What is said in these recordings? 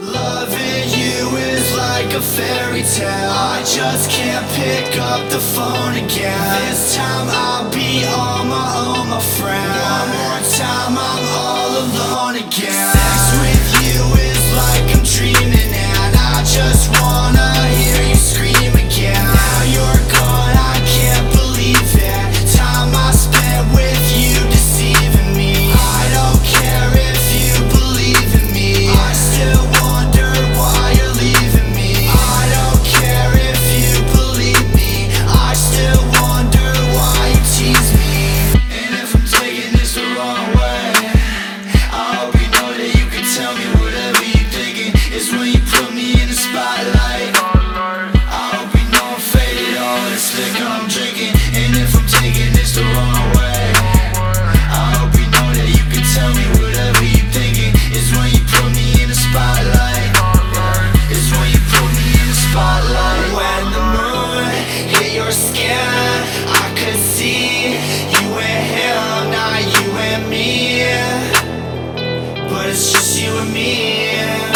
Loving you is like a fairy tale. I just can't pick up the phone again. This time I'll be on my own, my friend. One more time I'm all alone again. Sex with you is like I'm dreaming, and I just wanna hear you scream again. Now you're gone, I can't believe it. Time I spent with you deceiving me. I don't care if you believe in me. I still wonder why you're leaving me. I don't care if you believe me. I still wonder why you tease me. And if I'm taking this the wrong way, I hope you know that you can tell me whatever you're thinking. It's when you put me in the spotlight. I hope you know I'm faded, all this liquor I'm drinking. And if I'm taking this the wrong way, I hope you know that you can tell me whatever you're thinking. It's when you put me in the spotlight. It's when you put me in the spotlight. When the moon hit your skin, I could see you and him, not you and me. But it's just you and me.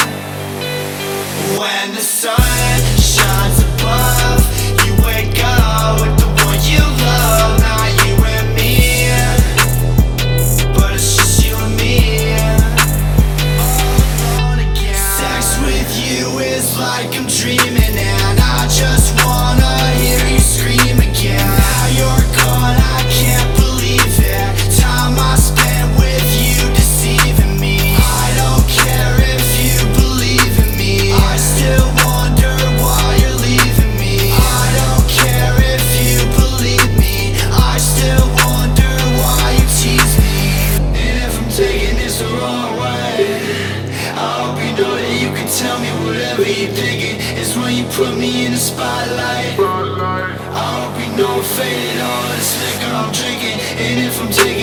When the sun shines above, you wake up with the one you love, not you and me. But it's just you and me. All alone again. Sex with you is like I'm dreaming, and I just wanna hear you scream again. Now you're gone, I can't believe it. Time I spent with you deceiving me. I don't care if you believe in me. I still wonder why you're leaving me. I don't care if you believe me. I still wonder why you tease me. And if I'm taking this the wrong way, I hope you know that you can tell me whatever you're thinking. It's when you put me in the spotlight. I hope you know I'm faded, all this liquor I'm drinking. And if I'm taking